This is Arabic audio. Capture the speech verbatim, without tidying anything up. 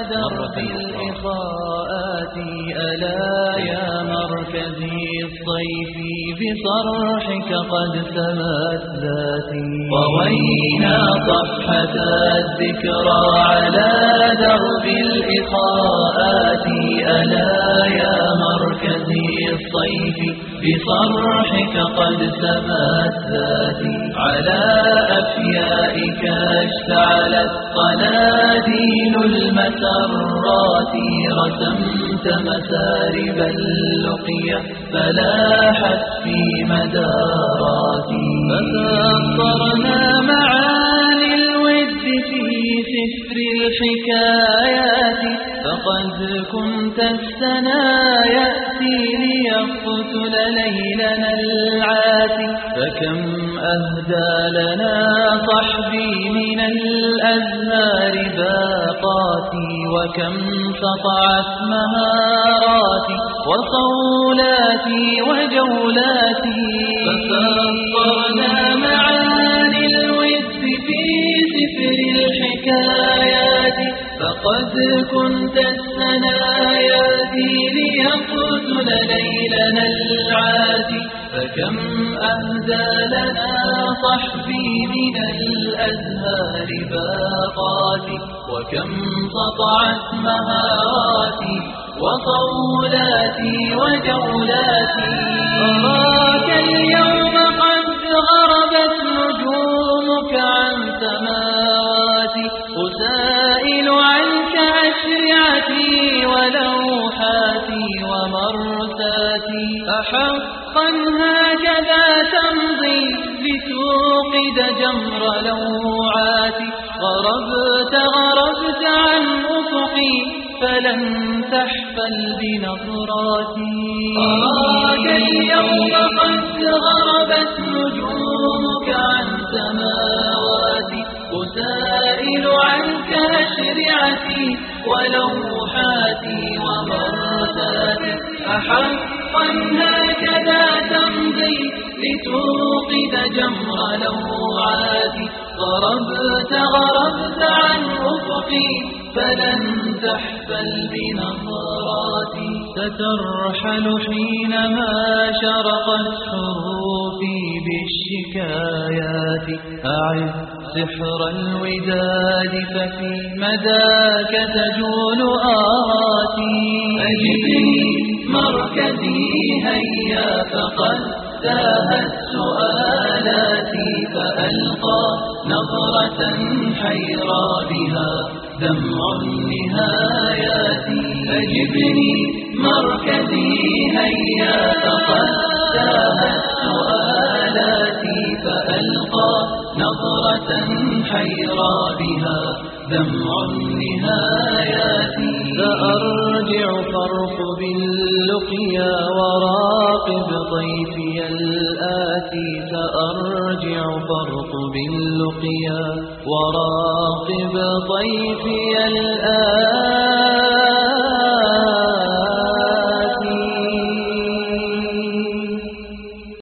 درب الإخاءات ألا يا مركزي الصيفي بصرحك قد سمت ذاتي طوينا صفحة الذكرى على درب الإخاءات ألا يا مركزي الصيفي بصرحك قد سمت ذاتي على أفيائك اشتعلت قناديل المسرات رسمت مسارب اللقية فلاحت في مداراتي فسطرنا معاني الود في سفر الحكايات فقد كنت السنا يأتي ليقتل ليلنا العاتي فكم أهدى لنا صحبي من الأزهار باقاتي وكم سطعت مهاراتي وصولاتي وجولاتي فسطرنا معاني الود في سفر الحكايات فقد كنت السنا يأتي ليقتل ليلنا العاتي فكم أهدى لنا صحبي من الأزهار باقاتي وكم سطعت مهاراتي وصولاتي وجولاتي أراك اليوم قد غربت نجومك عن سماواتي أسائل عنك أشرعتي ولوحاتي ومرساتي أحقا هكذا تمضي لتوقد جمر لوعاتي غربت غربت عن أفقي فلن تحفل بنظراتي أراك اليوم قد غربت نجومك عن سماواتي أسائل عنك أشرعتي ولوحاتي ومرساتي أحقا هكذا تمضي لتوقد جمر لوعاتي غربت غربت عن أفقي فلن تحفل بنظراتي سترحل حينما شرقت حروفي بالشكايات أعد سحر الوداد ففي مداك تجول آراتي أجبني مركزي هيا فقد تاهت سؤالاتي فألقى نظرة حيرى بها دمع النهايات أجبني مركزي هيا فقد تاهت سؤالاتي فألقى نظرة حيرى بها دمع النهايات فأرجع فرق باللقيا وراقب طيفي الآتي فأرجع فرق باللقيا وراقب طيفي الآتي